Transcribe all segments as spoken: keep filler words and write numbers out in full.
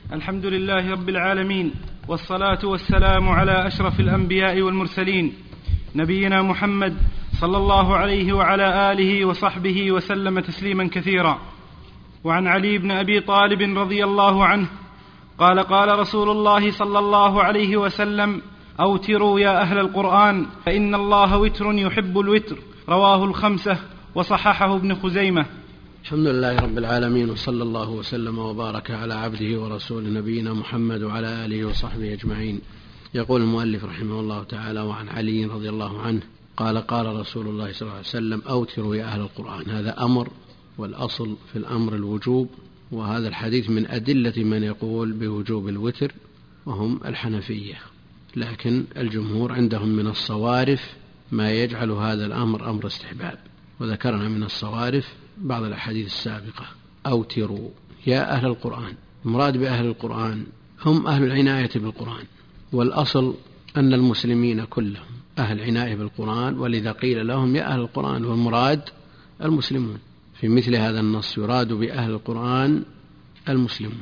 الحمد لله رب العالمين، والصلاة والسلام على أشرف الأنبياء والمرسلين، نبينا محمد صلى الله عليه وعلى آله وصحبه وسلم تسليما كثيرا. وعن علي بن أبي طالب رضي الله عنه قال قال رسول الله صلى الله عليه وسلم: أوتروا يا أهل القرآن فإن الله وتر يحب الوتر. رواه الخمسة وصححه ابن خزيمة. الحمد لله رب العالمين، وصلى الله وسلم وبارك على عبده ورسوله نبينا محمد وعلى آله وصحبه أجمعين. يقول المؤلف رحمه الله تعالى: وعن علي رضي الله عنه قال قال رسول الله صلى الله عليه وسلم: أوتروا يا أهل القرآن. هذا أمر، والأصل في الأمر الوجوب، وهذا الحديث من أدلة من يقول بوجوب الوتر وهم الحنفية، لكن الجمهور عندهم من الصوارف ما يجعل هذا الأمر أمر استحباب، وذكرنا من الصوارف بعض الأحاديث السابقة. أوتروا يا أهل القرآن، المراد بأهل القرآن هم أهل العناية بالقرآن، والأصل أن المسلمين كلهم أهل عناية بالقرآن، ولذا قيل لهم يا أهل القرآن، والمراد المسلمون. في مثل هذا النص يراد بأهل القرآن المسلمون،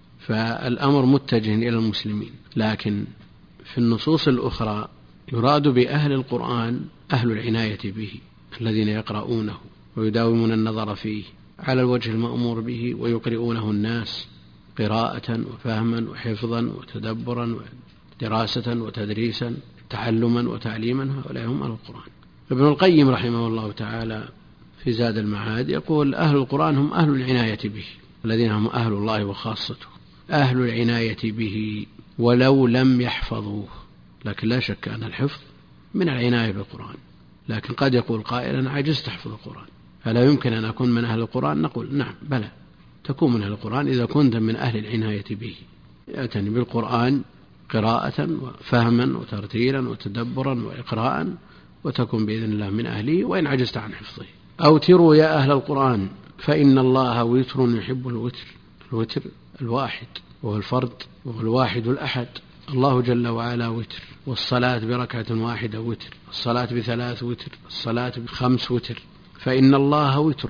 فالأمر متجه إلى المسلمين، لكن في النصوص الأخرى يراد بأهل القرآن أهل العناية به، الذين يقرؤونه ويداومون النظر فيه على الوجه المأمور به، ويقرؤونه الناس قراءة وفهما وحفظا وتدبرا ودراسة وتدريسا تعلما وتعليما. هؤلاء هم أهل القرآن. ابن القيم رحمه الله تعالى في زاد المعاد يقول: أهل القرآن هم أهل العناية به، الذين هم أهل الله وخاصته، أهل العناية به ولو لم يحفظوه. لكن لا شك أن الحفظ من العناية بالقرآن، لكن قد يقول قائل: أنا عجزت أحفظ القرآن، فلا يمكن أن أكون من أهل القرآن؟ نقول: نعم، بلى، تكون من أهل القرآن إذا كنت من أهل العناية به، يأتني بالقرآن قراءة وفهما وترتيلا وتدبرا وإقراء، وتكون بإذن الله من أهله وإن عجزت عن حفظه. أوتروا يا أهل القرآن فإن الله وتر يحب الوتر. الوتر الواحد، وهو الفرد، وهو الواحد الأحد. الله جل وعلا وتر، والصلاة بركعة واحدة وتر، الصلاة بثلاث وتر، الصلاة بخمس وتر، فإن الله وتر.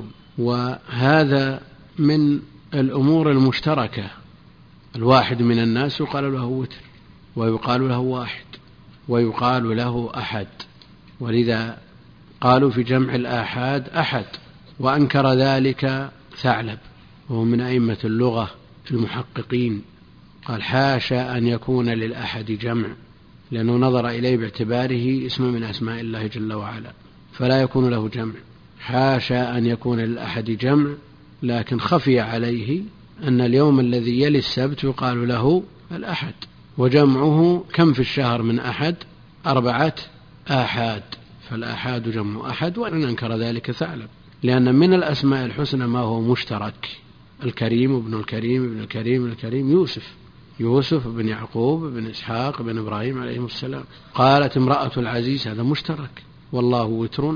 وهذا من الأمور المشتركة. الواحد من الناس يقال له وتر، ويقال له واحد، ويقال له أحد، ولذا قالوا في جمع الآحاد أحد، وأنكر ذلك ثعلب وهو من أئمة اللغة المحققين، قال: حاشا أن يكون للأحد جمع، لأنه نظر إليه باعتباره اسم من أسماء الله جل وعلا، فلا يكون له جمع. حاشا أن يكون للأحد جمع، لكن خفي عليه أن اليوم الذي يلي السبت يقال له الأحد، وجمعه كم في الشهر من أحد؟ أربعة آحاد، فالآحاد جمع أحد، وأن أنكر ذلك ثعلب، لأن من الأسماء الحسنى ما هو مشترك: الكريم ابن الكريم ابن الكريم ابن الكريم، يوسف يوسف بن يعقوب بن إسحاق بن إبراهيم عليهم السلام. قالت امرأة العزيز، هذا مشترك. والله وتر،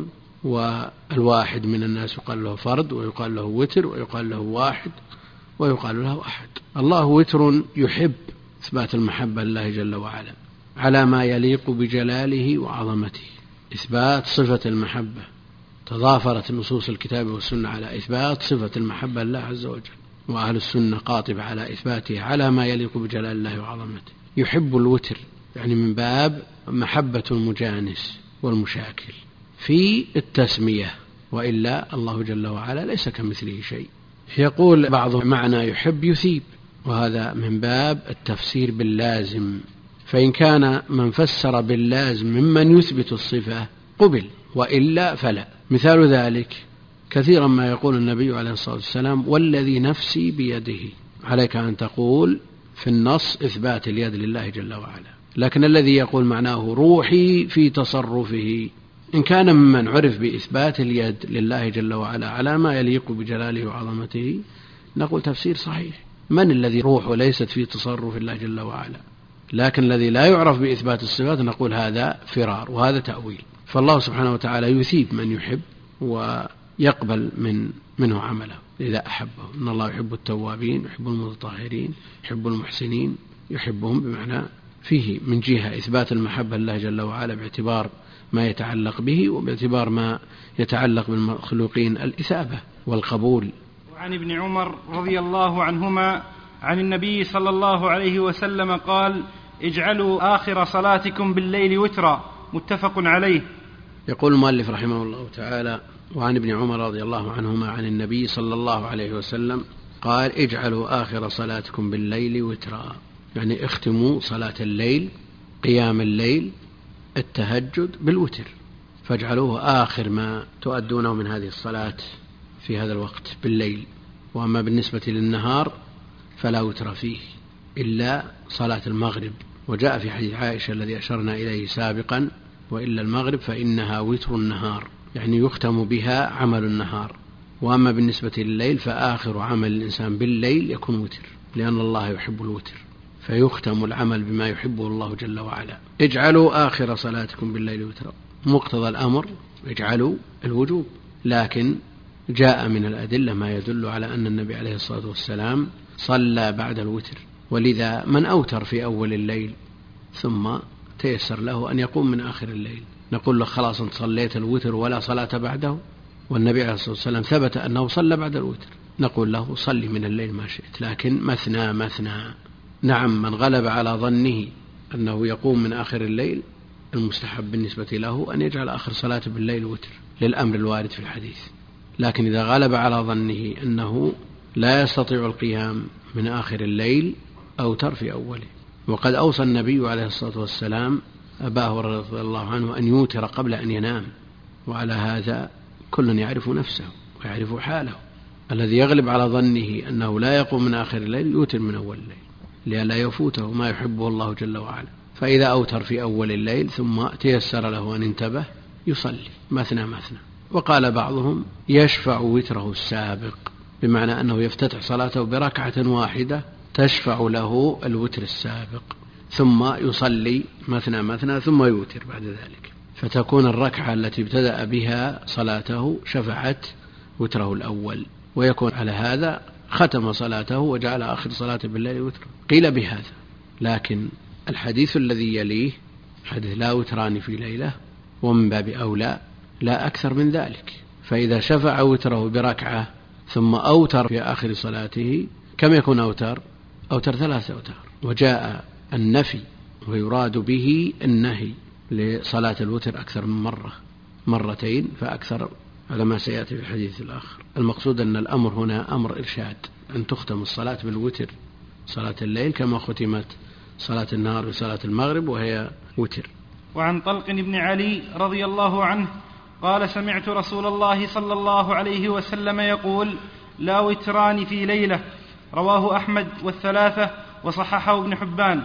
والواحد من الناس يقال له فرد، ويقال له وتر، ويقال له واحد، ويقال له أحد. الله وتر يحب، إثبات المحبة لله جل وعلا على ما يليق بجلاله وعظمته، إثبات صفة المحبة. تضافرت نصوص الكتاب والسنة على إثبات صفة المحبة لله عز وجل، وأهل السنة قاطبة على إثباتها على ما يليق بجلال الله وعظمته. يحب الوتر، يعني من باب محبة المجانس والمشاكل في التسمية، وإلا الله جل وعلا ليس كمثله شيء. يقول بعض معنى يحب يثيب، وهذا من باب التفسير باللازم، فإن كان من فسر باللازم ممن يثبت الصفة قبل، وإلا فلا. مثال ذلك كثيرا ما يقول النبي عليه الصلاة والسلام: والذي نفسي بيده. عليك أن تقول في النص إثبات اليد لله جل وعلا، لكن الذي يقول معناه روحي في تصرفه، إن كان ممن عرف بإثبات اليد لله جل وعلا على ما يليق بجلاله وعظمته، نقول تفسير صحيح. من الذي روحه ليست في تصرف الله جل وعلا؟ لكن الذي لا يعرف بإثبات الصفات نقول هذا فرار، وهذا تأويل. فالله سبحانه وتعالى يثيب من يحب ويقبل من منه عمله إذا أحبه. إن الله يحب التوابين، يحب المتطهرين، يحب المحسنين، يحبهم بمعنى فيه من جهة إثبات المحبة لله جل وعلا باعتبار ما يتعلق به، وباعتبار ما يتعلق بالمخلوقين الإثابة والقبول. وعن ابن عمر رضي الله عنهما عن النبي صلى الله عليه وسلم قال: اجعلوا آخر صلاتكم بالليل وترا، متفق عليه. يقول المؤلف رحمه الله تعالى: وعن ابن عمر رضي الله عنهما عن النبي صلى الله عليه وسلم قال: اجعلوا آخر صلاتكم بالليل وترا، يعني اختموا صلاة الليل، قيام الليل، التهجد بالوتر، فاجعلوه آخر ما تؤدونه من هذه الصلاة في هذا الوقت بالليل. وأما بالنسبة للنهار فلا وتر فيه إلا صلاة المغرب، وجاء في حديث عائشة الذي أشرنا إليه سابقا: وإلا المغرب فإنها وتر النهار، يعني يختم بها عمل النهار. وأما بالنسبة لليل فآخر عمل الإنسان بالليل يكون وتر، لأن الله يحب الوتر، فيختم العمل بما يحبه الله جل وعلا. اجعلوا آخر صلاتكم بالليل وترا، مقتضى الأمر اجعلوا الوجوب، لكن جاء من الأدلة ما يدل على أن النبي عليه الصلاة والسلام صلى بعد الوتر، ولذا من أوتر في أول الليل ثم تيسر له أن يقوم من آخر الليل نقول له: خلاص أنت صليت الوتر ولا صلاة بعده؟ والنبي عليه الصلاة والسلام ثبت أنه صلى بعد الوتر، نقول له: صلي من الليل ما شئت، لكن مثنى مثنى. نعم، من غلب على ظنه أنه يقوم من آخر الليل المستحب بالنسبة له أن يجعل آخر صلاة بالليل وتر للأمر الوارد في الحديث، لكن إذا غلب على ظنه أنه لا يستطيع القيام من آخر الليل أوتر في أوله. وقد أوصى النبي عليه الصلاة والسلام أبا هريرة رضي الله عنه أن يوتر قبل أن ينام، وعلى هذا كل يعرف نفسه ويعرف حاله. الذي يغلب على ظنه أنه لا يقوم من آخر الليل يوتر من أول الليل لئلا يفوته ما يحبه الله جل وعلا. فإذا أوتر في أول الليل ثم تيسر له أن انتبه يصلي مثنى مثنى. وقال بعضهم: يشفع وتره السابق، بمعنى أنه يفتتح صلاته بركعة واحدة تشفع له الوتر السابق، ثم يصلي مثنى مثنى ثم يوتر بعد ذلك، فتكون الركعة التي ابتدأ بها صلاته شفعت وتره الأول، ويكون على هذا ختم صلاته وجعل آخر صلاته بالليل وتر. قيل بهذا، لكن الحديث الذي يليه حديث لا وتران في ليلة، ومن باب أولى لا أكثر من ذلك. فإذا شفع وتره بركعة ثم أوتر في آخر صلاته كم يكون أوتر؟ أوتر ثلاثة أوتار. وجاء النفي ويراد به النهي لصلاة الوتر أكثر من مرة، مرتين فأكثر، على ما سيأتي في الحديث الآخر. المقصود أن الأمر هنا أمر إرشاد، أن تختم الصلاة بالوتر، صلاة الليل كما ختمت صلاة النهار وصلاة المغرب وهي وتر. وعن طلق بن علي رضي الله عنه قال: سمعت رسول الله صلى الله عليه وسلم يقول: لا وتران في ليلة. رواه أحمد والثلاثة وصححه ابن حبان.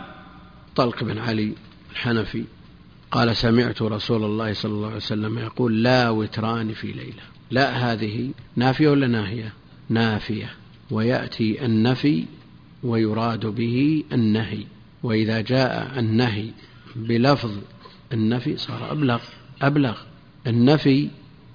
طلق بن علي الحنفي قال: سمعت رسول الله صلى الله عليه وسلم يقول: لا وتران في ليلة. لا هذه نافية ولا ناهية؟ نافية، ويأتي النفي ويراد به النهي، وإذا جاء النهي بلفظ النفي صار أبلغ أبلغ. النفي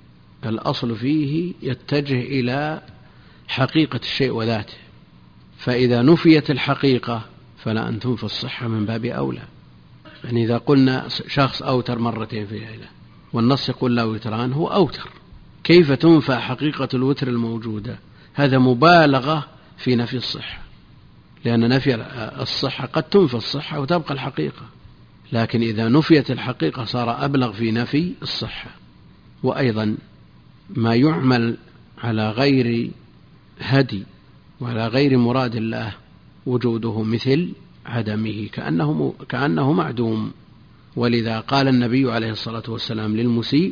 الأصل فيه يتجه إلى حقيقة الشيء وذاته، فإذا نفيت الحقيقة فلا أن تنفي الصحة من باب أولى. يعني إذا قلنا شخص أوتر مرتين في ليلة والنص يقول لا وتران، هو أوتر، كيف تنفى حقيقة الوتر الموجودة؟ هذا مبالغة في نفي الصحة، لأن نفي الصحة قد تنفى الصحة وتبقى الحقيقة، لكن إذا نفيت الحقيقة صار أبلغ في نفي الصحة. وأيضا ما يعمل على غير هدي وعلى غير مراد الله وجوده مثل عدمه، كأنه, كأنه معدوم. ولذا قال النبي عليه الصلاة والسلام للمسيء: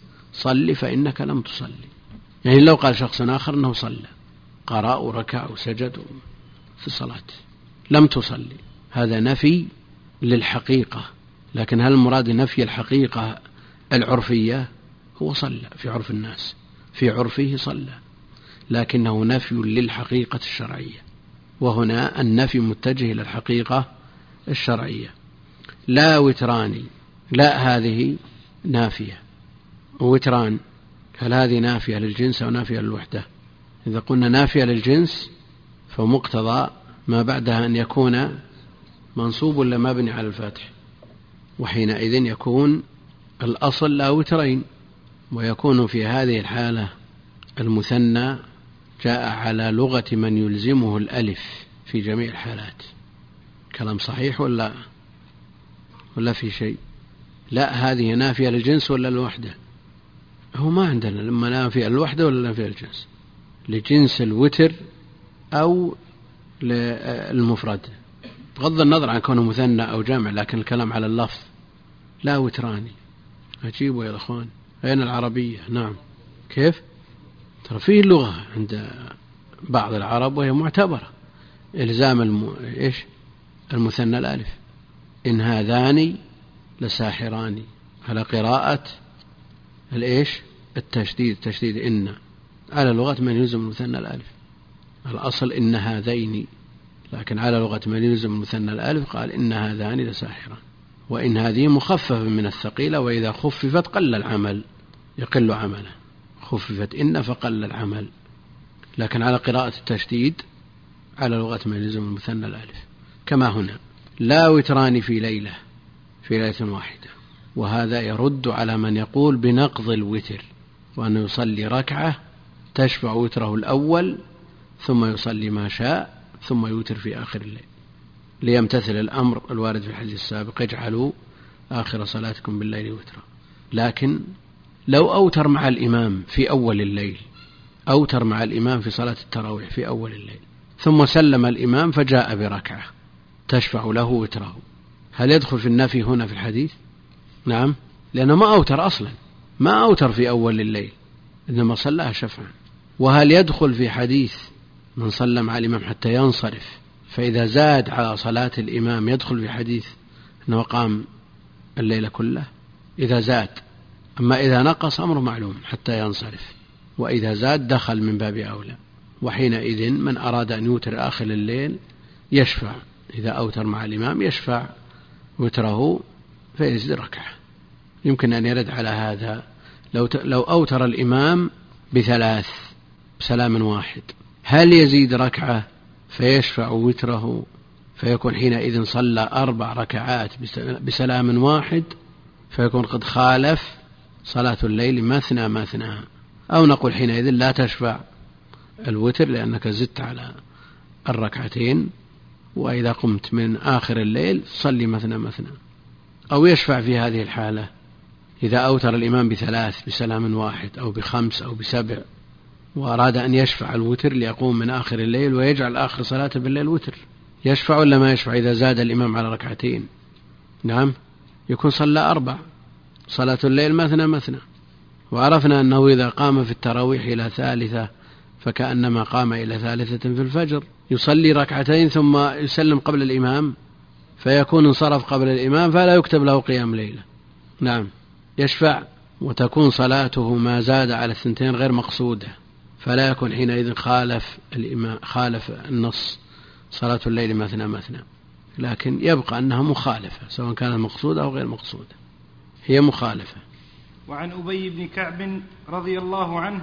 صل فإنك لم تصلي. يعني لو قال شخص آخر أنه صلى، قرأ وركع وسجد في الصلاة، لم تصلي، هذا نفي للحقيقة. لكن هل المراد نفي الحقيقة العرفية؟ هو صلى في عرف الناس، في عرفه صلى، لكنه نفي للحقيقة الشرعية، وهنا النفي متجه إلى الحقيقة الشرعية. لا وتراني، لا هذه نافية، ووتران هل هذه نافية للجنس أو نافية للوحدة؟ إذا قلنا نافية للجنس فمقتضى ما بعدها أن يكون منصوب ولا مبني على الفتح، وحينئذ يكون الأصل لا وترين، ويكون في هذه الحالة المثنى جاء على لغة من يلزمه الألف في جميع الحالات. كلام صحيح ولا ولا في شيء؟ لا، هذه نافية للجنس ولا الوحدة؟ هو ما عندنا لما نافية الوحدة ولا نافية الجنس، لجنس الوتر أو للمفرد، بغض النظر عن كونه مثنى أو جمع، لكن الكلام على اللفظ. لا وتراني. أجيبوا يا أخوان، أين العربية؟ نعم. كيف؟ ترى فيه اللغة عند بعض العرب وهي معتبرة، إلزام الم... إيش؟ المثنى الألف. إن هذان لساحران، على قراءة الإيش؟ التشديد، تشديد إن، على لغة من يلزم المثنى الألف. الأصل إن هذين، لكن على لغة من يلزم المثنى الألف قال إن هذان لساحران. وإن هذه مخففة من الثقيلة، وإذا خففت قل العمل، يقل عمله. خففت إن فقل العمل، لكن على قراءة التشديد على لغة من يلزم المثنى الألف. كما هنا لا وتران في ليلة، في ليلة واحدة. وهذا يرد على من يقول بنقض الوتر، وأنه يصلي ركعة تشفع وتره الأول ثم يصلي ما شاء ثم يوتر في آخر الليل، ليمتثل الأمر الوارد في الحديث السابق: اجعلوا آخر صلاتكم بالليل وترا. لكن لو أوتر مع الإمام في أول الليل، أوتر مع الإمام في صلاة التراويح في أول الليل، ثم سلم الإمام فجاء بركعة تشفع له وتره، هل يدخل في النفي هنا في الحديث؟ نعم، لأنه ما أوتر أصلا، ما أوتر في أول الليل، إنما صلىها شفعا. وهل يدخل في حديث من صلى مع الإمام حتى ينصرف، فإذا زاد على صلاة الإمام يدخل في حديث أنه قام الليل كله؟ إذا زاد. أما إذا نقص أمر معلوم حتى ينصرف، وإذا زاد دخل من باب أولى. وحينئذ من أراد أن يوتر آخر الليل يشفع، إذا أوتر مع الإمام يشفع وتره فيزيد ركعة. يمكن أن يرد على هذا لو لو أوتر الإمام بثلاث بسلام واحد، هل يزيد ركعة فيشفع وتره فيكون حينئذ صلى أربع ركعات بسلام واحد، فيكون قد خالف صلاة الليل مثنى مثنى؟ أو نقول حينئذ لا تشفع الوتر لأنك زدت على الركعتين، وإذا قمت من آخر الليل صلي مثنى مثنى. أو يشفع في هذه الحالة إذا أوتر الإمام بثلاث بسلام واحد أو بخمس أو بسبع، وأراد أن يشفع الوتر ليقوم من آخر الليل ويجعل آخر صلاة بالليل وتر، يشفع ولا ما يشفع إذا زاد الإمام على ركعتين؟ نعم، يكون صلى أربع، صلاة الليل مثنى مثنى. وعرفنا أنه إذا قام في التراويح إلى ثالثة فكأنما قام إلى ثالثة في الفجر، يصلي ركعتين ثم يسلم قبل الإمام فيكون انصرف قبل الإمام فلا يكتب له قيام ليلة. نعم، يشفع وتكون صلاته ما زاد على الثنتين غير مقصودة، فلا يكون حينئذ خالف الإمام، خالف النص صلاة الليل مثنى مثنى، لكن يبقى أنها مخالفة سواء كانت مقصودة أو غير مقصودة، هي مخالفة. وعن أبي بن كعب رضي الله عنه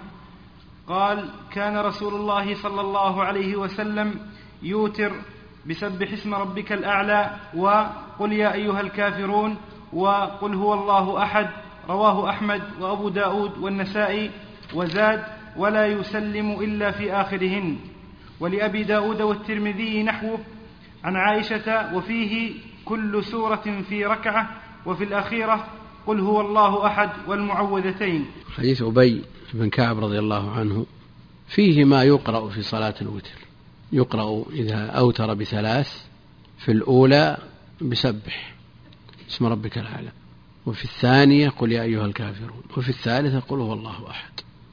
قال: كان رسول الله صلى الله عليه وسلم يوتر بسبح اسم ربك الأعلى وقل يا أيها الكافرون وقل هو الله أحد. رواه أحمد وأبو داود والنسائي، وزاد: ولا يسلم إلا في آخرهن. ولأبي داود والترمذي نحوه عن عائشة وفيه كل سورة في ركعة، وفي الأخيرة قل هو الله أحد والمعوذتين. حديث أبي بن كعب رضي الله عنه فيه ما يقرأ في صلاة الوتر، يقرأ إذا أوتر بثلاث في الأولى بسبح اسم ربك الأعلى، وفي الثانية قل يا أيها الكافرون، وفي الثالثة قل هو الله أحد.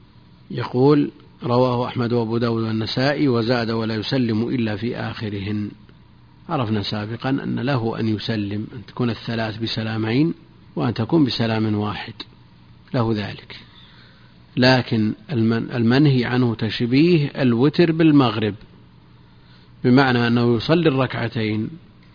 يقول: رواه أحمد وأبو داود والنسائي، وزاد: ولا يسلم إلا في آخرهن. عرفنا سابقا أن له أن يسلم، أن تكون الثلاث بسلامين وأن تكون بسلام واحد، له ذلك. لكن المنهي عنه تشبيه الوتر بالمغرب، بمعنى أنه يصلي الركعتين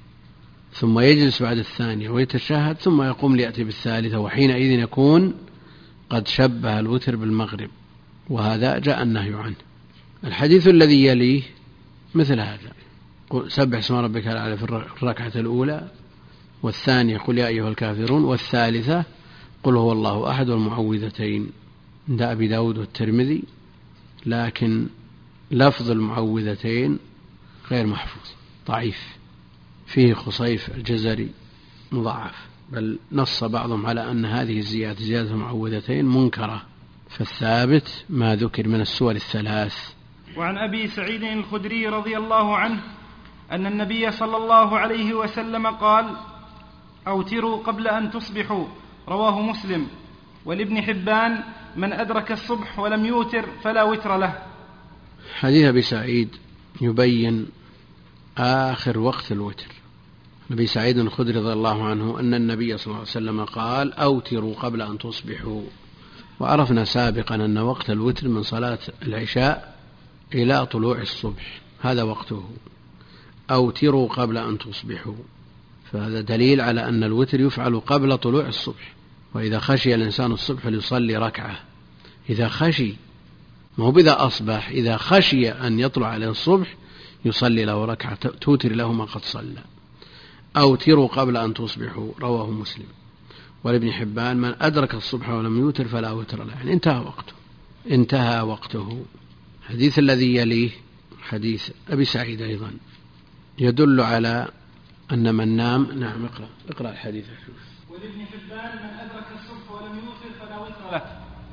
ثم يجلس بعد الثانية ويتشهد ثم يقوم ليأتي بالثالثة، وحينئذ يكون قد شبه الوتر بالمغرب، وهذا جاء النهي عنه. الحديث الذي يليه مثل هذا: سبح اسم ربك الأعلى في الركعة الأولى، والثانية قل يا أيها الكافرون، والثالثة قل هو الله أحد والمعوذتين، عند أبي داود والترمذي. لكن لفظ المعوذتين غير محفوظ ضعيف، فيه خصيف الجزري مضاعف، بل نص بعضهم على أن هذه الزيادة زيادة معوذتين منكرة، فالثابت ما ذكر من السور الثلاث. وعن أبي سعيد الخدري رضي الله عنه أن النبي صلى الله عليه وسلم قال: أوتروا قبل أن تصبحوا، رواه مسلم. ولابن حبان: من أدرك الصبح ولم يوتر فلا وتر له. حديث أبي سعيد يبين آخر وقت الوتر. أبي سعيد الخدري رضي الله عنه أن النبي صلى الله عليه وسلم قال: أوتروا قبل أن تصبحوا. وعرفنا سابقا أن وقت الوتر من صلاة العشاء إلى طلوع الصبح، هذا وقته. أوتروا قبل أن تصبحوا، فهذا دليل على أن الوتر يفعل قبل طلوع الصبح. وإذا خشي الإنسان الصبح ليصلي ركعة، إذا خشي، مو بإذا أصبح، إذا خشي أن يطلع عليه الصبح يصلي له ركعة توتر له ما قد صلى. أوتروا قبل أن تصبحوا، رواه مسلم. ولابن حبان: من أدرك الصبح ولم يوتر فلا وتر له، يعني انتهى وقته، انتهى وقته. الحديث الذي يليه حديث أبي سعيد أيضا يدل على أن من نام. نعم، اقرأ اقرأ الحديث. ولابن حبان: من أدرك الصبح ولم يوتر فلا وتر له.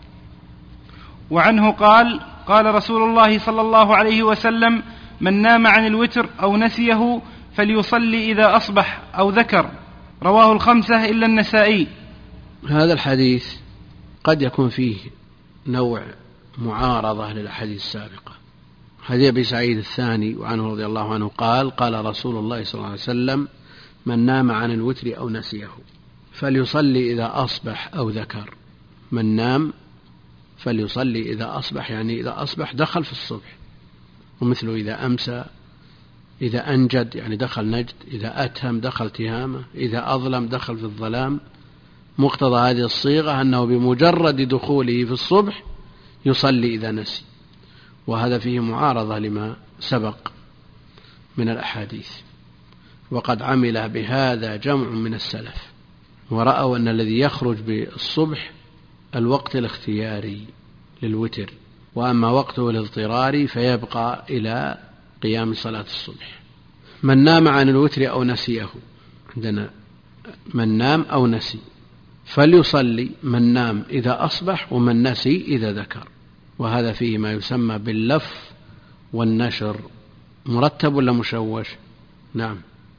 وعنه قال: قال رسول الله صلى الله عليه وسلم: من نام عن الوتر أو نسيه فليصلي إذا أصبح أو ذكر، رواه الخمسة إلا النسائي. هذا الحديث قد يكون فيه نوع معارضة للأحاديث السابقة. حديث أبي سعيد الثاني وعنه رضي الله عنه قال: قال رسول الله صلى الله عليه وسلم: من نام عن الوتر أو نسيه فليصلي إذا أصبح أو ذكر. من نام فليصلي إذا أصبح، يعني إذا أصبح دخل في الصبح، ومثله إذا أمسى، إذا أنجد يعني دخل نجد، إذا أتهم دخل تهامة، إذا أظلم دخل في الظلام. مقتضى هذه الصيغة أنه بمجرد دخوله في الصبح يصلي إذا نسي، وهذا فيه معارضة لما سبق من الأحاديث. وقد عمل بهذا جمع من السلف، ورأوا أن الذي يخرج بالصبح الوقت الاختياري للوتر، وأما وقته الاضطراري فيبقى إلى قيام صلاة الصبح. من نام عن الوتر أو نسيه، عندنا من نام أو نسي، فليصلي من نام إذا أصبح، ومن نسي إذا ذكر. وهذا فيه ما يسمى باللف والنشر. مرتب ولا مشوش؟ نعم،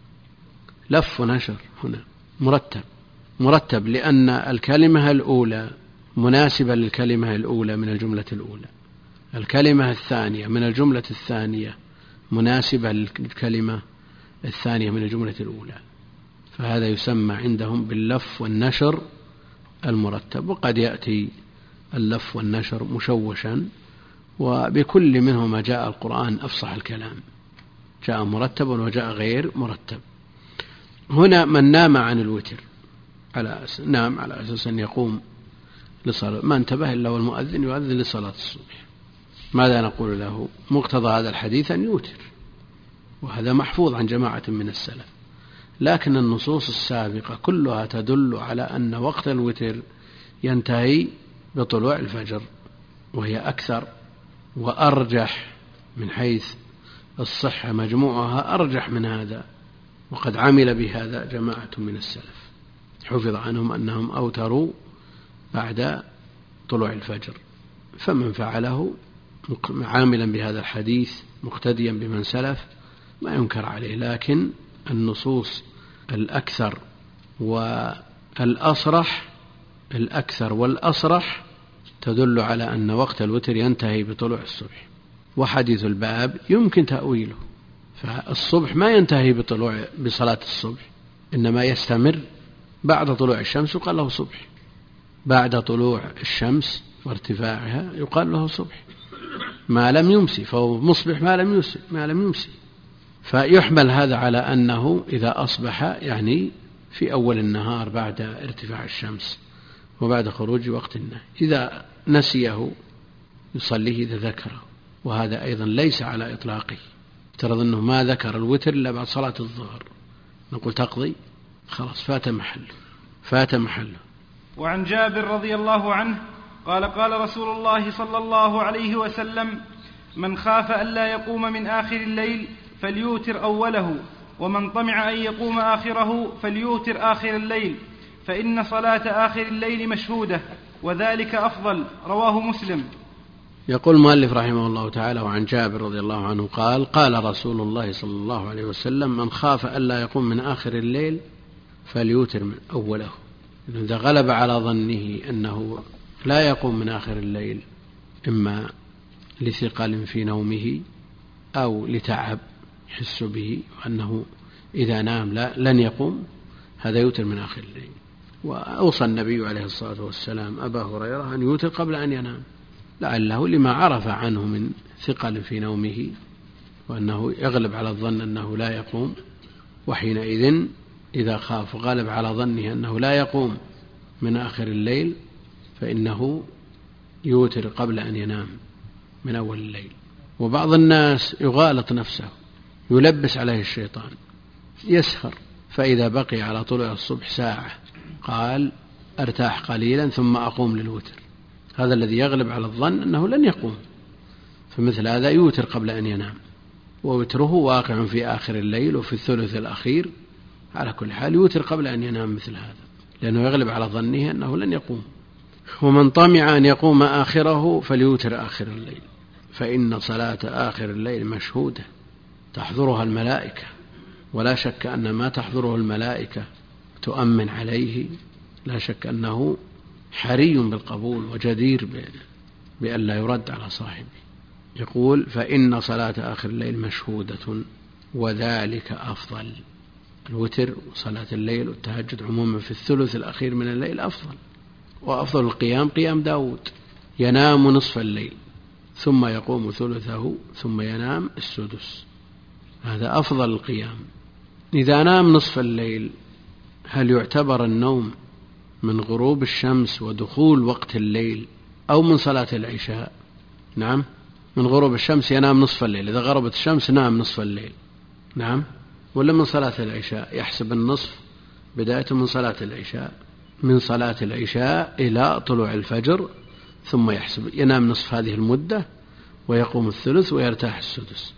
لف ونشر هنا مرتب. مرتب لأن الكلمة الأولى مناسبة للكلمة الأولى من الجملة الأولى، الكلمة الثانية من الجملة الثانية مناسبة للكلمة الثانية من الجملة الأولى، فهذا يسمى عندهم باللف والنشر المرتب. وقد يأتي اللف والنشر مشوشا، وبكل منهما جاء القرآن أفصح الكلام، جاء مرتبا وجاء غير مرتب. هنا من نام عن الوتر على أس... نام على أساس أن يقوم لصلاة، ما انتبه إلا والمؤذن يؤذن لصلاة الصبح، ماذا نقول له؟ مقتضى هذا الحديث أن يوتر، وهذا محفوظ عن جماعة من السلف. لكن النصوص السابقة كلها تدل على أن وقت الوتر ينتهي بطلوع الفجر، وهي أكثر وأرجح من حيث الصحة، مجموعها أرجح من هذا، وقد عمل بهذا جماعة من السلف، حفظ عنهم أنهم أوتروا بعد طلوع الفجر. فمن فعله عاملا بهذا الحديث مقتديا بمن سلف ما ينكر عليه، لكن النصوص الأكثر والأصرح الأكثر والأصرح تدل على أن وقت الوتر ينتهي بطلوع الصبح. وحديث الباب يمكن تأويله، فالصبح ما ينتهي بطلوع بصلاة الصبح، إنما يستمر بعد طلوع الشمس يقال له صبح، بعد طلوع الشمس وارتفاعها يقال له صبح، ما لم يمسي فهو مصبح ما لم يمسي, ما لم يمسي. فيحمل هذا على أنه إذا أصبح يعني في أول النهار بعد ارتفاع الشمس وبعد خروج وقت النهي. إذا نسيه يصليه إذا ذكره، وهذا أيضا ليس على إطلاقه. افترض أنه ما ذكر الوتر إلا بعد صلاة الظهر، نقول تقضي، خلاص فات محله فات محله. وعن جابر رضي الله عنه قال: قال رسول الله صلى الله عليه وسلم: من خاف ألا يقوم من آخر الليل فليوتر أوله، ومن طمع أن يقوم آخره فليوتر آخر الليل، فإن صلاة آخر الليل مشهودة وذلك أفضل. رواه مسلم. يقول المؤلف رحمه الله تعالى: وعن جابر رضي الله عنه قال: قال رسول الله صلى الله عليه وسلم: من خاف ألا يقوم من آخر الليل فليوتر من أوله. إذا غلب على ظنه أنه لا يقوم من آخر الليل، إما لثقل في نومه أو لتعب يحس به وأنه إذا نام لا لن يقوم، هذا يوتر من آخر الليل. وأوصى النبي عليه الصلاة والسلام أبا هريرة أن يوتر قبل أن ينام، لعله لما عرف عنه من ثقل في نومه وأنه يغلب على الظن أنه لا يقوم، وحينئذ إذا خاف وغلب على ظنه أنه لا يقوم من آخر الليل فإنه يوتر قبل أن ينام من أول الليل. وبعض الناس يغالط نفسه، يلبس عليه الشيطان، يسهر فإذا بقي على طلوع الصبح ساعة قال أرتاح قليلا ثم أقوم للوتر، هذا الذي يغلب على الظن أنه لن يقوم، فمثل هذا يوتر قبل أن ينام، ووتره واقع في آخر الليل وفي الثلث الأخير. على كل حال يوتر قبل أن ينام مثل هذا، لأنه يغلب على ظنه أنه لن يقوم. ومن طمع أن يقوم آخره فليوتر آخر الليل، فإن صلاة آخر الليل مشهودة تحضرها الملائكة، ولا شك أن ما تحضره الملائكة تؤمن عليه لا شك أنه حري بالقبول وجدير بأن لا يرد على صاحبه. يقول: فإن صلاة آخر الليل مشهودة وذلك أفضل. الوتر وصلاة الليل والتهجد عموما في الثلث الأخير من الليل أفضل، وأفضل القيام قيام داود، ينام نصف الليل ثم يقوم ثلثه ثم ينام السدس، هذا أفضل القيام. إذا نام نصف الليل هل يعتبر النوم من غروب الشمس ودخول وقت الليل أو من صلاة العشاء؟ نعم، من غروب الشمس ينام نصف الليل، إذا غربت الشمس نام نصف الليل، نعم. ولا من صلاة العشاء يحسب النصف بداية من صلاة العشاء، من صلاة العشاء إلى طلوع الفجر، ثم يحسب ينام نصف هذه المدة ويقوم الثلث ويرتاح السدس.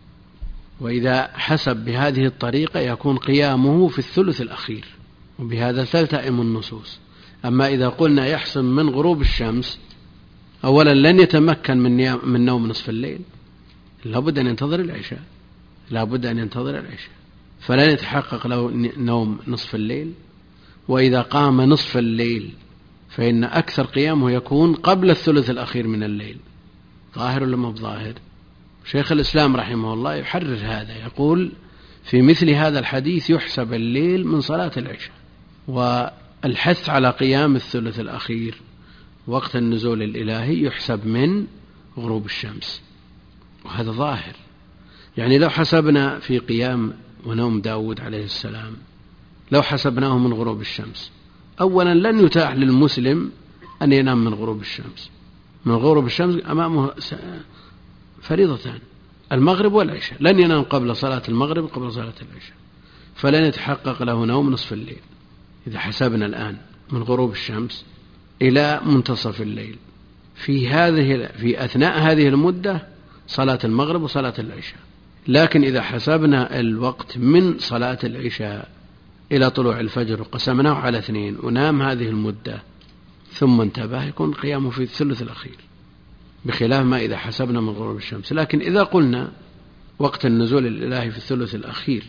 وإذا حسب بهذه الطريقة يكون قيامه في الثلث الأخير، وبهذا تلتئم النصوص. أما إذا قلنا يحسب من غروب الشمس، أولا لن يتمكن من من نوم نصف الليل، لابد أن ينتظر العشاء، لابد أن ينتظر العشاء، فلن يتحقق له نوم نصف الليل. وإذا قام نصف الليل فإن أكثر قيامه يكون قبل الثلث الأخير من الليل. ظاهر ولا ما بظاهر؟ شيخ الإسلام رحمه الله يحرر هذا، يقول: في مثل هذا الحديث يحسب الليل من صلاة العشاء، والحث على قيام الثلث الأخير وقت النزول الإلهي يحسب من غروب الشمس، وهذا ظاهر. يعني لو حسبنا في قيام ونوم داود عليه السلام، لو حسبناه من غروب الشمس، أولا لن يتاح للمسلم أن ينام من غروب الشمس. من غروب الشمس أمامه فريضتان، المغرب والعشاء، لن ينام قبل صلاة المغرب قبل صلاة العشاء، فلن يتحقق له نوم نصف الليل. إذا حسبنا الآن من غروب الشمس إلى منتصف الليل، في هذه في أثناء هذه المدة صلاة المغرب وصلاة العشاء. لكن إذا حسبنا الوقت من صلاة العشاء إلى طلوع الفجر وقسمناه على اثنين ونام هذه المدة ثم انتبه، يكون قيامه في الثلث الأخير، بخلاف ما إذا حسبنا من غروب الشمس. لكن إذا قلنا وقت النزول الإلهي في الثلث الأخير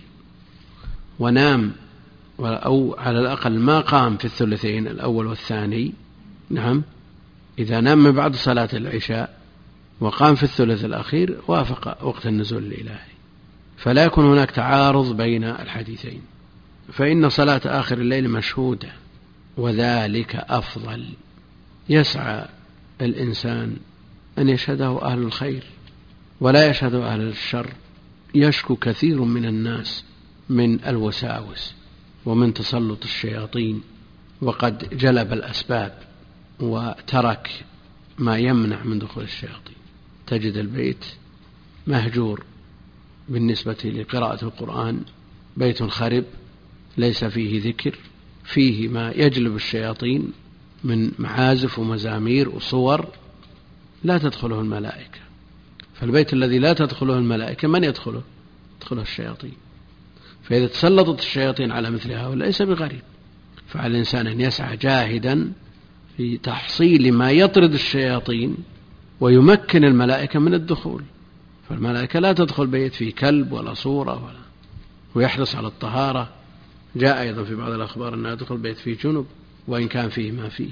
ونام، أو على الأقل ما قام في الثلثين الأول والثاني، نعم، إذا نام من بعد صلاة العشاء وقام في الثلث الأخير وافق وقت النزول الإلهي، فلا يكون هناك تعارض بين الحديثين. فإن صلاة آخر الليل مشهودة وذلك أفضل. يسعى الإنسان أن يشهده أهل الخير ولا يشهده أهل الشر. يشكو كثير من الناس من الوساوس ومن تسلط الشياطين، وقد جلب الأسباب وترك ما يمنع من دخول الشياطين. تجد البيت مهجور بالنسبة لقراءة القرآن، بيت خرب ليس فيه ذكر، فيه ما يجلب الشياطين من معازف ومزامير وصور لا تدخله الملائكة. فالبيت الذي لا تدخله الملائكة من يدخله؟ تدخلها الشياطين. فإذا تسلطت الشياطين على مثل هؤلاء ليس بغريب، فعلى الإنسان أن يسعى جاهدا في تحصيل ما يطرد الشياطين ويمكن الملائكة من الدخول. فالملائكة لا تدخل بيت فيه كلب ولا صورة ولا، ويحرص على الطهارة. جاء أيضا في بعض الأخبار أنها يدخل بيت فيه جنب وإن كان فيه ما فيه.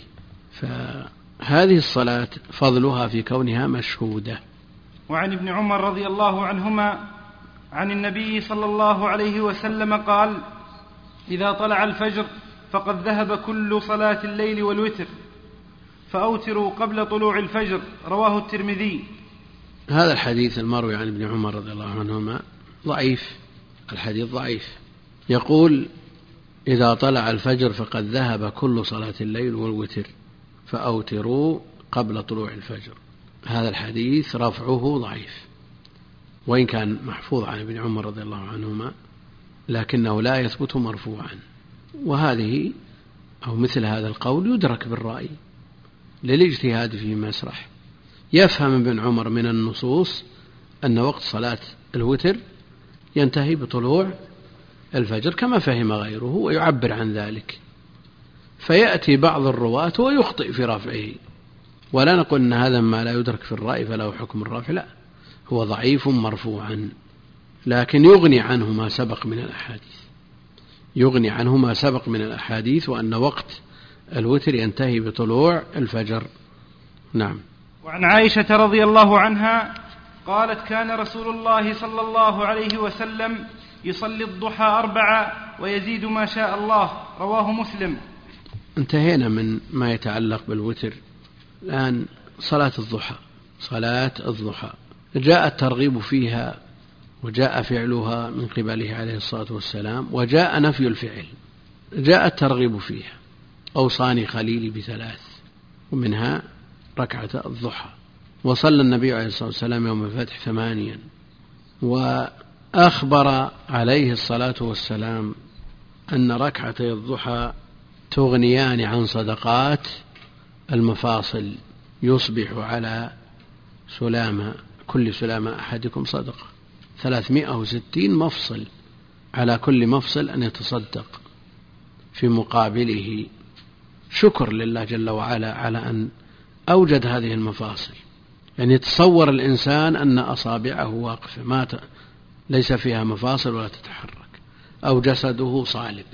فهذه الصلاة فضلها في كونها مشهودة. وعن ابن عمر رضي الله عنهما عن النبي صلى الله عليه وسلم قال: إذا طلع الفجر فقد ذهب كل صلاة الليل والوتر فأوتروا قبل طلوع الفجر. رواه الترمذي. هذا الحديث المروي عن ابن عمر رضي الله عنهما ضعيف، الحديث ضعيف. يقول: إذا طلع الفجر فقد ذهب كل صلاة الليل والوتر فأوتروا قبل طلوع الفجر. هذا الحديث رفعه ضعيف، وإن كان محفوظ عن ابن عمر رضي الله عنهما لكنه لا يثبت مرفوعا. وهذه أو مثل هذا القول يدرك بالرأي للاجتهاد في مسرح. يفهم ابن عمر من النصوص أن وقت صلاة الوتر ينتهي بطلوع الفجر كما فهم غيره ويعبر عن ذلك، فيأتي بعض الرواة ويخطئ في رفعه، ولا نقول أن هذا ما لا يدرك في الرأي فله حكم الرفع، لا، هو ضعيف مرفوعا، لكن يغني عنه ما سبق من الأحاديث يغني عنه ما سبق من الأحاديث وأن وقت الوتر ينتهي بطلوع الفجر. نعم. وعن عائشة رضي الله عنها قالت: كان رسول الله صلى الله عليه وسلم يصلي الضحى أربعة ويزيد ما شاء الله. رواه مسلم. انتهينا من ما يتعلق بالوتر. الآن صلاة الضحى. صلاة الضحى جاء الترغيب فيها وجاء فعلها من قبله عليه الصلاة والسلام، وجاء نفي الفعل. جاء الترغيب فيها: أوصاني خليلي بثلاث، ومنها ركعة الضحى. وصلى النبي عليه الصلاة والسلام يوم الفتح ثمانيا، وأخبر عليه الصلاة والسلام أن ركعتي الضحى تغنيان عن صدقات المفاصل، يصبح على سلامة كل سلامة أحدكم صدقة، ثلاثمائة وستين مفصل، على كل مفصل أن يتصدق في مقابله شكر لله جل وعلا على أن أوجد هذه المفاصل. يعني يتصور الإنسان أن أصابعه واقفة ما ت... ليس فيها مفاصل ولا تتحرك، أو جسده صالب،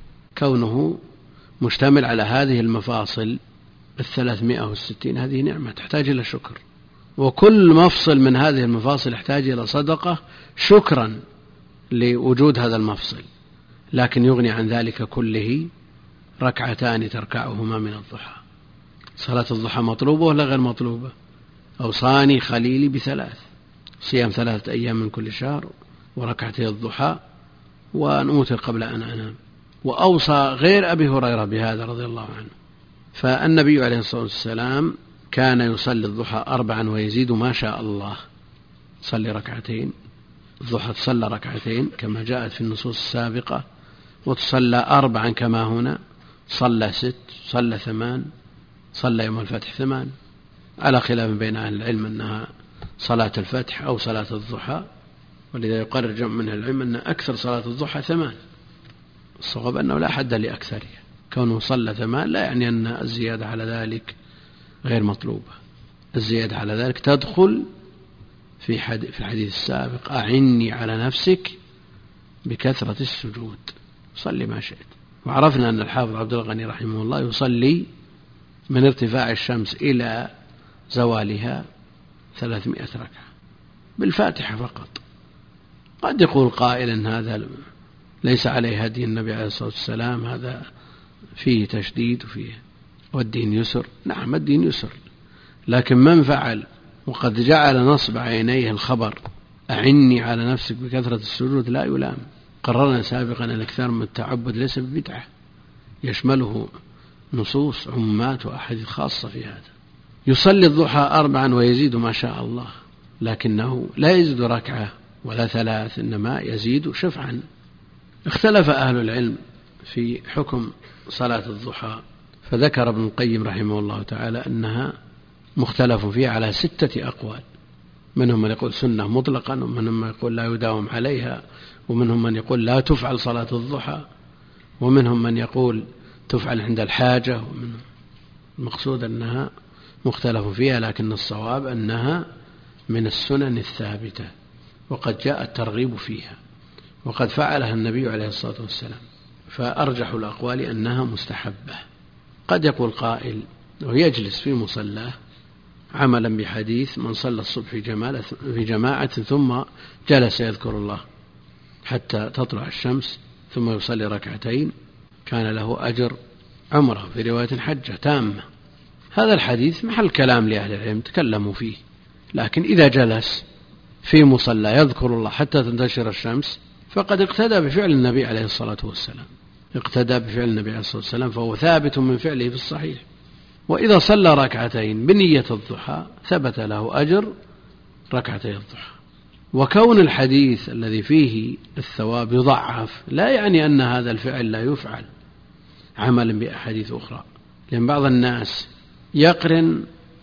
كونه مشتمل على هذه المفاصل الثلاثمائة والستين، هذه نعمة تحتاج إلى شكر، وكل مفصل من هذه المفاصل يحتاج إلى صدقة شكرا لوجود هذا المفصل. لكن يغني عن ذلك كله ركعتان تركعهما من الضحى. صلاة الضحى مطلوبة ولا غير مطلوبة؟ أوصاني خليلي بثلاث: صيام ثلاثة أيام من كل شهر، وركعتي الضحى، وأن أوتر قبل أن أنام. وأوصى غير أبي هريرة بهذا رضي الله عنه. فالنبي عليه الصلاة والسلام كان يصلي الضحى أربعا ويزيد ما شاء الله. صلي ركعتين الضحى، تصلى ركعتين كما جاءت في النصوص السابقة، وتصلى أربعا كما هنا، صلى ست، صلى ثمان، صلى يوم الفتح ثمان، على خلاف بين أهل العلم أنها صلاة الفتح أو صلاة الضحى، ولذا يقرر جمع من العلم أن أكثر صلاة الضحى ثمان. الصواب أنه لا حد لأكثرها، كونه صلى ثمان لا يعني أن الزيادة على ذلك غير مطلوبة. الزيادة على ذلك تدخل في حديث في الحديث السابق: أعني على نفسك بكثرة السجود، صلي ما شئت. وعرفنا أن الحافظ عبد الغني رحمه الله يصلي من ارتفاع الشمس إلى زوالها ثلاثمائة ركعة بالفاتحة فقط. قد يقول قائل أن هذا ليس عليه هدي النبي عليه الصلاة والسلام، هذا فيه تشديد وفيه والدين يسر. نعم الدين يسر، لكن من فعل وقد جعل نصب عينيه الخبر أعني على نفسك بكثرة السجود لا يلام. قررنا سابقا أن الإكثار من التعبد ليس ببدعة، يشمله نصوص عمات وأحاديث خاصة في هذا. يصلي الضحى أربعا ويزيد ما شاء الله، لكنه لا يزيد ركعة ولا ثلاث، إنما يزيد شفعا. اختلف أهل العلم في حكم صلاة الضحى، فذكر ابن القيم رحمه الله تعالى أنها مختلف فيها على ستة أقوال. منهم من يقول سنة مطلقا، ومنهم من يقول لا يداوم عليها، ومنهم من يقول لا تفعل صلاة الضحى، ومنهم من يقول تفعل عند الحاجة، ومن المقصود أنها مختلف فيها، لكن الصواب أنها من السنن الثابتة، وقد جاء الترغيب فيها، وقد فعلها النبي عليه الصلاة والسلام، فأرجح الأقوال أنها مستحبة. قد يقول قائل ويجلس في مصلاه عملا بحديث من صلى الصبح في جماعة ثم جلس يذكر الله حتى تطلع الشمس ثم يصلي ركعتين كان له أجر عمره، في رواية حجة تامة. هذا الحديث محل كلام لأهل العلم تكلموا فيه، لكن إذا جلس في مصلى يذكر الله حتى تنتشر الشمس فقد اقتدى بفعل النبي عليه الصلاة والسلام، اقتدى بفعل النبي عليه الصلاة والسلام، فهو ثابت من فعله في الصحيح. وإذا صلى ركعتين بنية الضحى ثبت له أجر ركعتي الضحى. وكون الحديث الذي فيه الثواب يضعف لا يعني أن هذا الفعل لا يفعل عملا بأحاديث أخرى، لأن بعض الناس يقرن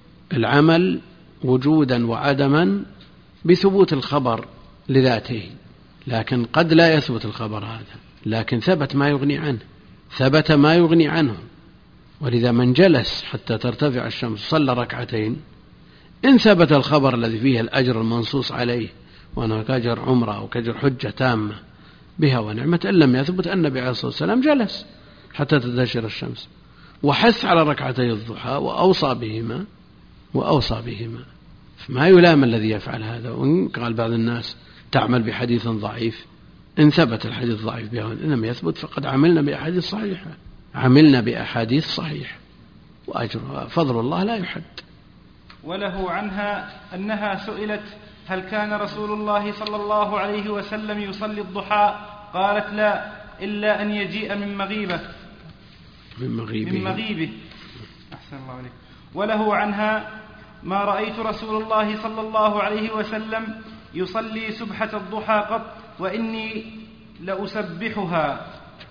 العمل وجودا وعدما بثبوت الخبر لذاته، لكن قد لا يثبت الخبر هذا، لكن ثبت ما يغني عنه، ثبت ما يغني عنه. ولذا من جلس حتى ترتفع الشمس صلى ركعتين إن ثبت الخبر الذي فيه الأجر المنصوص عليه وأنه كأجر عمره أو كأجر حجة تامة بها ونعمة، إن لم يثبت أن النبي عليه الصلاة والسلام جلس حتى تنتشر الشمس وحث على ركعتي الضحى وأوصى بهما وأوصى بهما، فما يلام الذي يفعل هذا. وإن قال بعض الناس تعمل بحديث ضعيف، إن ثبت الحديث ضعيف بها وإن لم يثبت فقد عملنا بأحاديث صحيحة، عملنا بأحاديث صحيح، وأجرها فضل الله لا يحد. وله عنها أنها سئلت هل كان رسول الله صلى الله عليه وسلم يصلي الضحى؟ قالت لا، إلا أن يجيء من مغيبه من مغيبه, من مغيبه. أحسن الله عليك. وله عنها ما رأيت رسول الله صلى الله عليه وسلم يصلي سبحة الضحى قط وإني لأسبحها.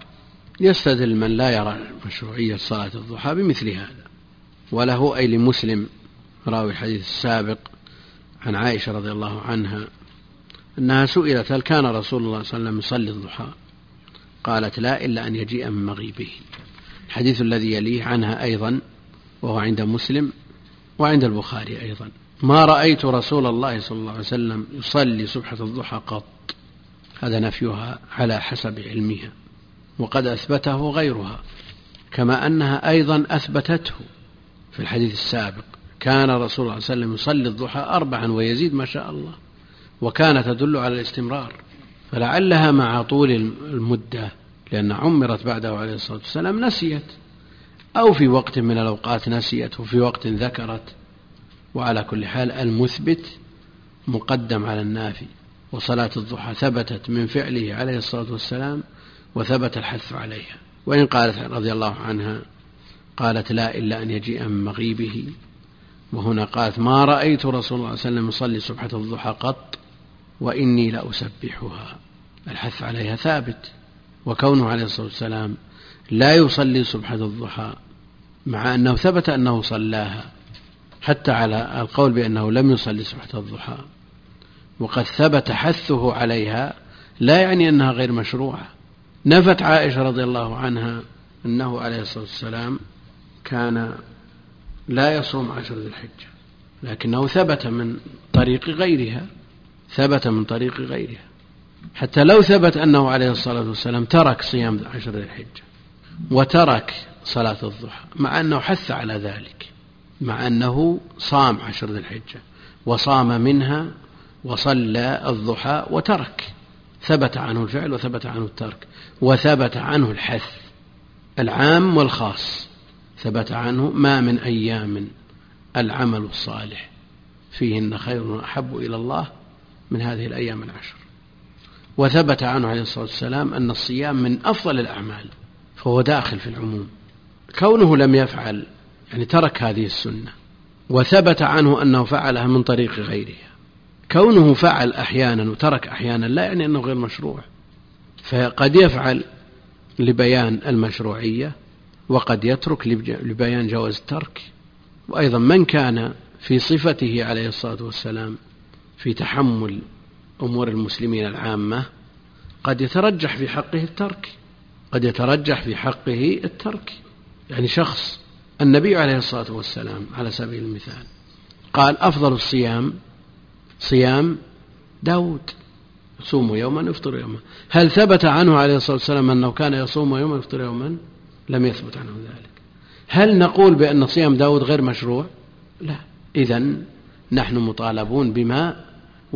يستدل من لا يرى مشروعية صلاة الضحى بمثل هذا. وله أي لمسلم راوي الحديث السابق عن عائشة رضي الله عنها أنها سئلت هل كان رسول الله صلى الله عليه وسلم يصلي الضحى؟ قالت لا، إلا أن يجيء من مغيبه. الحديث الذي يليه عنها أيضا وهو عند مسلم وعند البخاري أيضا، ما رأيت رسول الله صلى الله عليه وسلم يصلي سبحة الضحى قط. هذا نفيها على حسب علمها، وقد أثبته غيرها، كما أنها أيضا أثبتته في الحديث السابق، كان رسول الله صلى الله عليه وسلم يصلي الضحى أربعا ويزيد ما شاء الله، وكان تدل على الاستمرار. فلعلها مع طول المدة لأن عمرت بعده عليه الصلاة والسلام نسيت، أو في وقت من الأوقات نسيت وفي وقت ذكرت. وعلى كل حال المثبت مقدم على النافي، وصلاة الضحى ثبتت من فعله عليه الصلاة والسلام وثبت الحث عليها. وإن قالت رضي الله عنها قالت لا، إلا أن يجيء من مغيبه، وهنا قالت ما رأيت رسول الله صلى الله عليه وسلم يصلي سبحة الضحى قط وإني لأسبحها. الحث عليها ثابت، وكونه عليه الصلاة والسلام لا يصلي سبحة الضحى مع أنه ثبت أنه صلاها، حتى على القول بأنه لم يصلي سبحة الضحى وقد ثبت حثه عليها لا يعني أنها غير مشروعة. نفت عائشة رضي الله عنها أنه عليه الصلاة والسلام كان لا يصوم عشر ذي الحجة، لكنه ثبت من طريق غيرها، ثبت من طريق غيرها، حتى لو ثبت أنه عليه الصلاة والسلام ترك صيام عشر ذي الحجة وترك صلاة الضحى، مع أنه حث على ذلك، مع أنه صام عشر ذي الحجة وصام منها وصلى الضحى وترك، ثبت عنه الفعل وثبت عنه الترك، وثبت عنه الحث العام والخاص، ثبت عنه ما من أيام العمل الصالح فيهن خير أحب إلى الله من هذه الأيام العشر. وثبت عنه عليه الصلاة والسلام أن الصيام من أفضل الأعمال، فهو داخل في العموم. كونه لم يفعل يعني ترك هذه السنة، وثبت عنه أنه فعلها من طريق غيرها. كونه فعل أحيانا وترك أحيانا لا يعني أنه غير مشروع، فقد يفعل لبيان المشروعية وقد يترك لبيان جواز الترك. وأيضا من كان في صفته عليه الصلاة والسلام في تحمل أمور المسلمين العامة قد يترجح في حقه الترك قد يترجح في حقه الترك يعني شخص النبي عليه الصلاة والسلام على سبيل المثال قال أفضل الصيام صيام داود يصوم يوما يفطر يوما. هل ثبت عنه عليه الصلاة والسلام أنه كان يصوم يوما يفطر يوما؟ لم يثبت عنه ذلك. هل نقول بأن صيام داود غير مشروع؟ لا. إذن نحن مطالبون بما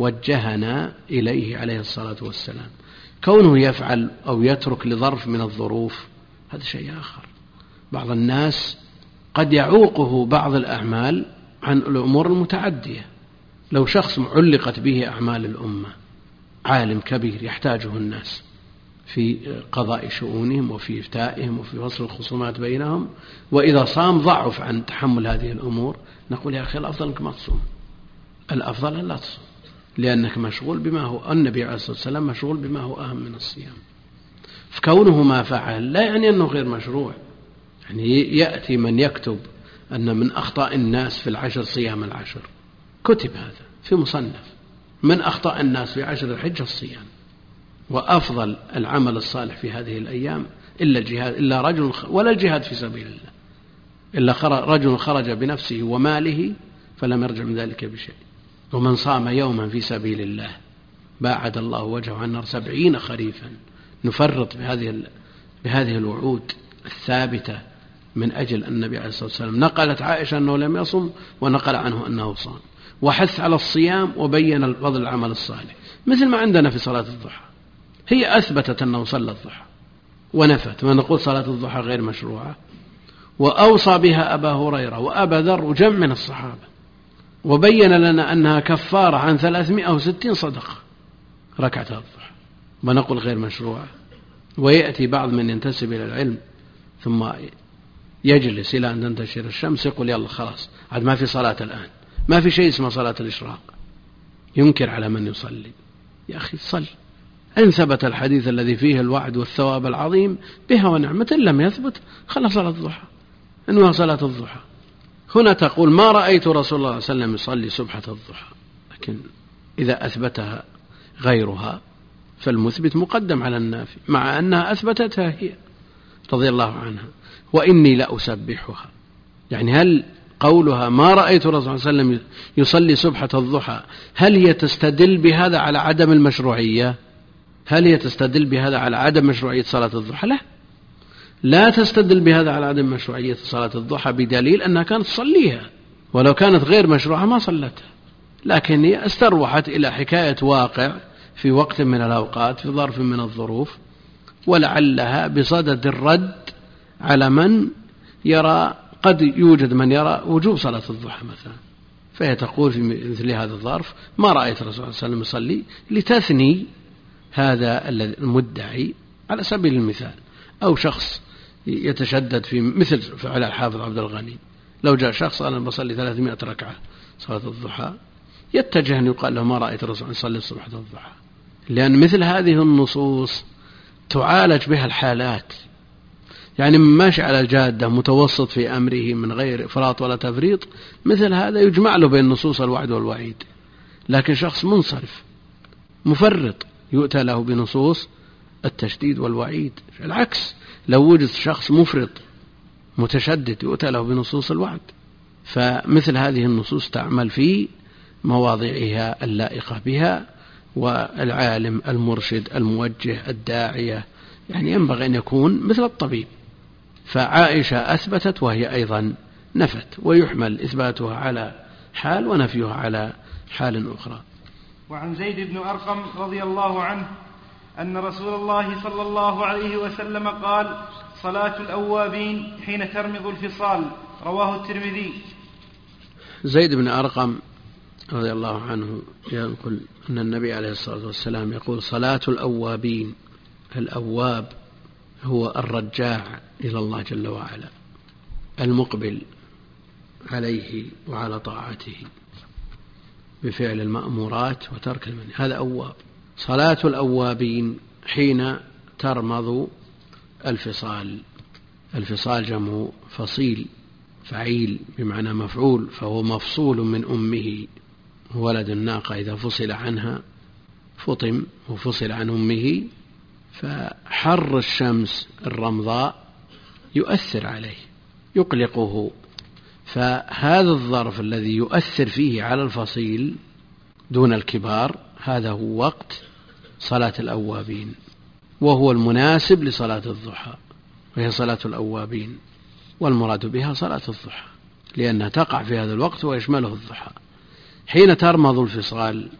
وجهنا إليه عليه الصلاة والسلام. كونه يفعل أو يترك لظرف من الظروف هذا شيء آخر. بعض الناس قد يعوقه بعض الأعمال عن الأمور المتعدية. لو شخص علقت به أعمال الأمة، عالم كبير يحتاجه الناس في قضاء شؤونهم وفي إفتائهم وفي فصل الخصومات بينهم، وإذا صام ضعف عن تحمل هذه الأمور، نقول يا أخي الأفضل أنك ما تصوم، الأفضل أن لا تصوم، لأنك مشغول بما هو النبي عليه الصلاة والسلام مشغول بما هو أهم من الصيام. فكونه ما فعل لا يعني أنه غير مشروع. يعني يأتي من يكتب أن من أخطاء الناس في العشر صيام العشر، كتب هذا في مصنف، من أخطاء الناس في عشر الحجة الصيام، وأفضل العمل الصالح في هذه الأيام إلا الجهاد، إلا رجل ولا الجهاد في سبيل الله، إلا رجل خرج بنفسه وماله فلم يرجع من ذلك بشيء. ومن صام يوما في سبيل الله باعد الله وجهه عن النار سبعين خريفا. نفرط بهذه بهذه الوعود الثابتة من أجل النبي عليه الصلاة والسلام. نقلت عائشة أنه لم يصم ونقل عنه أنه صام، وحث على الصيام وبين فضل العمل الصالح، مثل ما عندنا في صلاة الضحى. هي أثبتت أنه صلى الضحى ونفت ما نقول صلاة الضحى غير مشروعة، وأوصى بها أبا هريرة وأبا ذر وجمع من الصحابة، وبين لنا أنها كفارة عن ثلاثمائة وستين صدقة ركعة الضحى، ونقول غير مشروعة. ويأتي بعض من ينتسب إلى العلم ثم يجلس إلى أن تنتشر الشمس يقول يلا خلاص عاد ما في صلاة الآن، ما في شيء اسمه صلاة الإشراق، ينكر على من يصلي. يا أخي صل، إن ثبت الحديث الذي فيه الوعد والثواب العظيم بها ونعمة، إن لم يثبت خلص صلاة الضحى، إنها صلاة الضحى. هنا تقول ما رأيت رسول الله صلى الله عليه وسلم يصلي سبحة الضحى، لكن إذا أثبتها غيرها فالمثبت مقدم على النافي، مع أنها أثبتتها هي رضي الله عنها. وإني لأسبحها، يعني هل قولها ما رأيت الرسول صلى الله عليه وسلم يصلي سبحة الضحى هل هي تستدل بهذا على عدم المشروعية؟ هل هي تستدل بهذا على عدم مشروعية صلاة الضحى؟ لا، لا تستدل بهذا على عدم مشروعية صلاة الضحى، بدليل أنها كانت تصليها، ولو كانت غير مشروعة ما صلتها، لكن هي استروحت إلى حكاية واقع في وقت من الأوقات في ظرف من الظروف، ولعلها بصدد الرد على من يرى، قد يوجد من يرى وجوب صلاة الضحى مثلا، فهي تقول في مثل هذا الظرف ما رأيت الرسول صلى الله عليه وسلم يصلي، لتثني هذا المدعي على سبيل المثال. أو شخص يتشدد في مثل فعل الحافظ عبد الغني، لو جاء شخص أنا بصلي ثلاثمائة ركعة صلاة الضحى، يتجه أن يقال له ما رأيت الرسول يصلي صلاة الضحى، لأن مثل هذه النصوص تعالج بها الحالات. يعني من ماشي على الجادة متوسط في أمره من غير إفراط ولا تفريط، مثل هذا يجمع له بين نصوص الوعد والوعيد. لكن شخص منصرف مفرط يؤتى له بنصوص التشديد والوعيد. العكس، لو وجد شخص مفرط متشدد يؤتى له بنصوص الوعد. فمثل هذه النصوص تعمل في مواضعها اللائقة بها، والعالم المرشد الموجه الداعية يعني ينبغي أن يكون مثل الطبيب. فعائشة أثبتت وهي أيضا نفت، ويحمل إثباتها على حال ونفيها على حال أخرى. وعن زيد بن أرقم رضي الله عنه أن رسول الله صلى الله عليه وسلم قال صلاة الأوابين حين ترمض الفصال، رواه الترمذي. زيد بن أرقم رضي الله عنه يقول أن النبي عليه الصلاة والسلام يقول صلاة الأوابين. الأواب هو الرجاع إلى الله جل وعلا، المقبل عليه وعلى طاعته بفعل المأمورات وترك المنهي، هذا أواب. صلاة الأوابين حين ترمض الفصال. الفصال جمع فصيل، فعيل بمعنى مفعول، فهو مفصول من أمه ولد الناقة إذا فصل عنها فطم وفصل عن أمه، فحر الشمس الرمضاء يؤثر عليه يقلقه، فهذا الظرف الذي يؤثر فيه على الفصيل دون الكبار هذا هو وقت صلاة الأوابين، وهو المناسب لصلاة الضحى، وهي صلاة الأوابين، والمراد بها صلاة الضحى لأنها تقع في هذا الوقت ويشمله الضحى. حين ترمض الفصال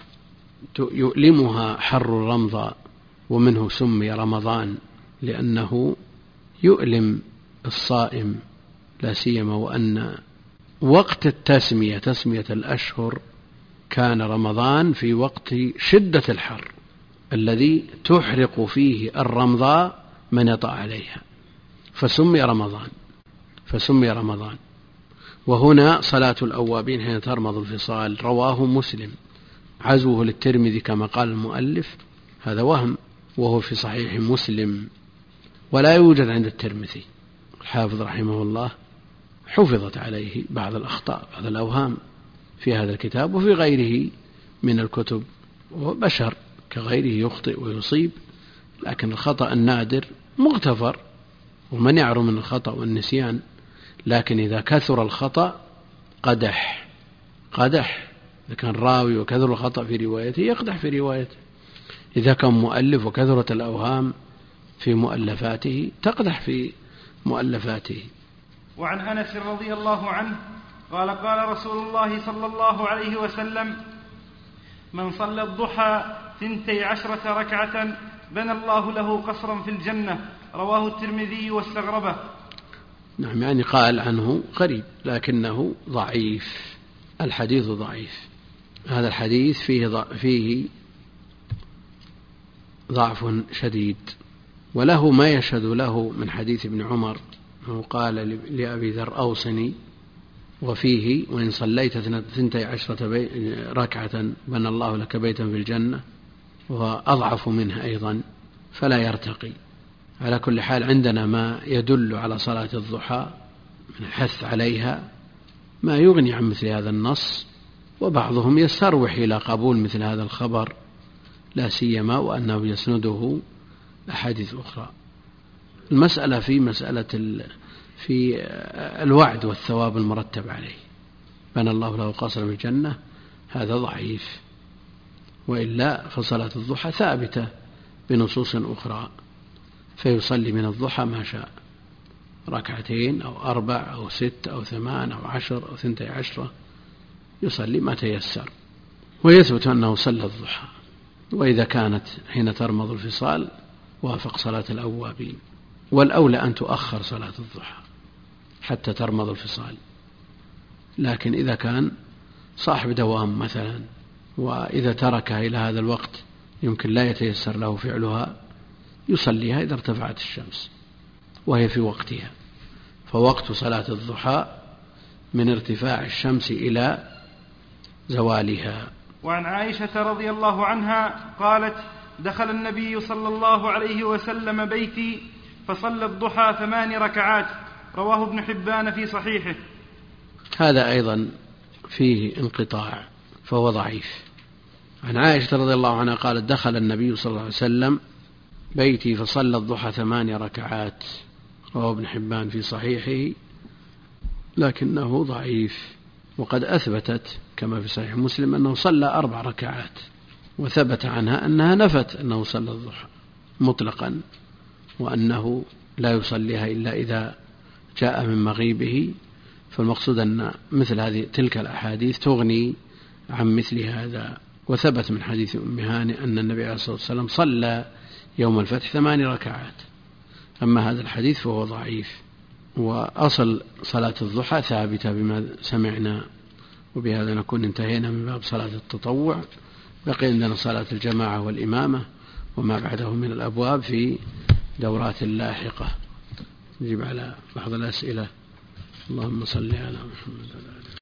يؤلمها حر الرمضاء، ومنه سمي رمضان لأنه يؤلم الصائم، لا سيما وأن وقت التسمية تسمية الأشهر كان رمضان في وقت شدة الحر الذي تحرق فيه الرمضاء من يطأ عليها، فسمي رمضان فسمي رمضان وهنا صلاة الأوابين حين ترمض الفصال رواه مسلم، عزوه للترمذي كما قال المؤلف هذا وهم، وهو في صحيح مسلم ولا يوجد عند الترمذي. الحافظ رحمه الله حفظت عليه بعض الأخطاء بعض الأوهام في هذا الكتاب وفي غيره من الكتب، وبشر كغيره يخطئ ويصيب، لكن الخطأ النادر مغتفر ومن يعرف من الخطأ والنسيان، لكن إذا كثر الخطأ قدح قدح إذا كان راوي وكثر الخطأ في روايته يقدح في روايته، إذا كان مؤلف وكثرت الأوهام في مؤلفاته تقدح في مؤلفاته. وعن أنس رضي الله عنه قال قال رسول الله صلى الله عليه وسلم: من صلى الضحى ثنتي عشرة ركعة بنى الله له قصرا في الجنة، رواه الترمذي واستغربه. نعم، يعني قال عنه قريب لكنه ضعيف، الحديث ضعيف، هذا الحديث فيه فيه ضعف شديد، وله ما يشهد له من حديث ابن عمر أنه قال لأبي ذر أوصني، وفيه وإن صليت ثنتي عشرة ركعة بنى الله لك بيتا في الجنة، وأضعف منها أيضا فلا يرتقي. على كل حال عندنا ما يدل على صلاة الضحى من الحث عليها ما يغني عن مثل هذا النص، وبعضهم يستروح إلى قبول مثل هذا الخبر لا سيما وأنه يسنده أحاديث أخرى. المسألة في مسألة في الوعد والثواب المرتب عليه، بنى الله له قصرا في الجنة، هذا ضعيف، وإلا فصلاة الضحى ثابتة بنصوص أخرى، فيصلي من الضحى ما شاء، ركعتين أو أربع أو ست أو ثمان أو عشر أو ثنتي عشرة، يصلي ما تيسر، ويثبت أنه صلى الضحى. وإذا كانت حين ترمض الفصال وافق صلاة الأوابين، والأولى أن تؤخر صلاة الضحى حتى ترمض الفصال، لكن إذا كان صاحب دوام مثلا وإذا تركها إلى هذا الوقت يمكن لا يتيسر له فعلها يصليها إذا ارتفعت الشمس وهي في وقتها، فوقت صلاة الضحى من ارتفاع الشمس إلى زوالها. وعن عائشة رضي الله عنها قالت: دخل النبي صلى الله عليه وسلم بيتي فصلى الضحى ثمان ركعات، رواه ابن حبان في صحيحه. هذا أيضا فيه انقطاع فهو ضعيف. عن عائشة رضي الله عنها قالت: دخل النبي صلى الله عليه وسلم بيتي فصلى الضحى ثمان ركعات، رواه ابن حبان في صحيحه، لكنه ضعيف. وقد أثبتت كما في صحيح مسلم أنه صلى أربع ركعات، وثبت عنها أنها نفت أنه صلى الضحى مطلقا، وأنه لا يصليها إلا إذا جاء من مغيبه. فالمقصود أن مثل هذه تلك الأحاديث تغني عن مثل هذا. وثبت من حديث أم هانئ أن النبي عليه الصلاة والسلام صلى يوم الفتح ثمان ركعات. أما هذا الحديث فهو ضعيف، وأصل صلاة الضحى ثابتة بما سمعنا. وبهذا نكون انتهينا من باب صلاة التطوع. بقي عندنا صلاة الجماعة والإمامة وما بعده من الأبواب في دورات لاحقة. نجيب على بعض الأسئلة. اللهم صل على محمد.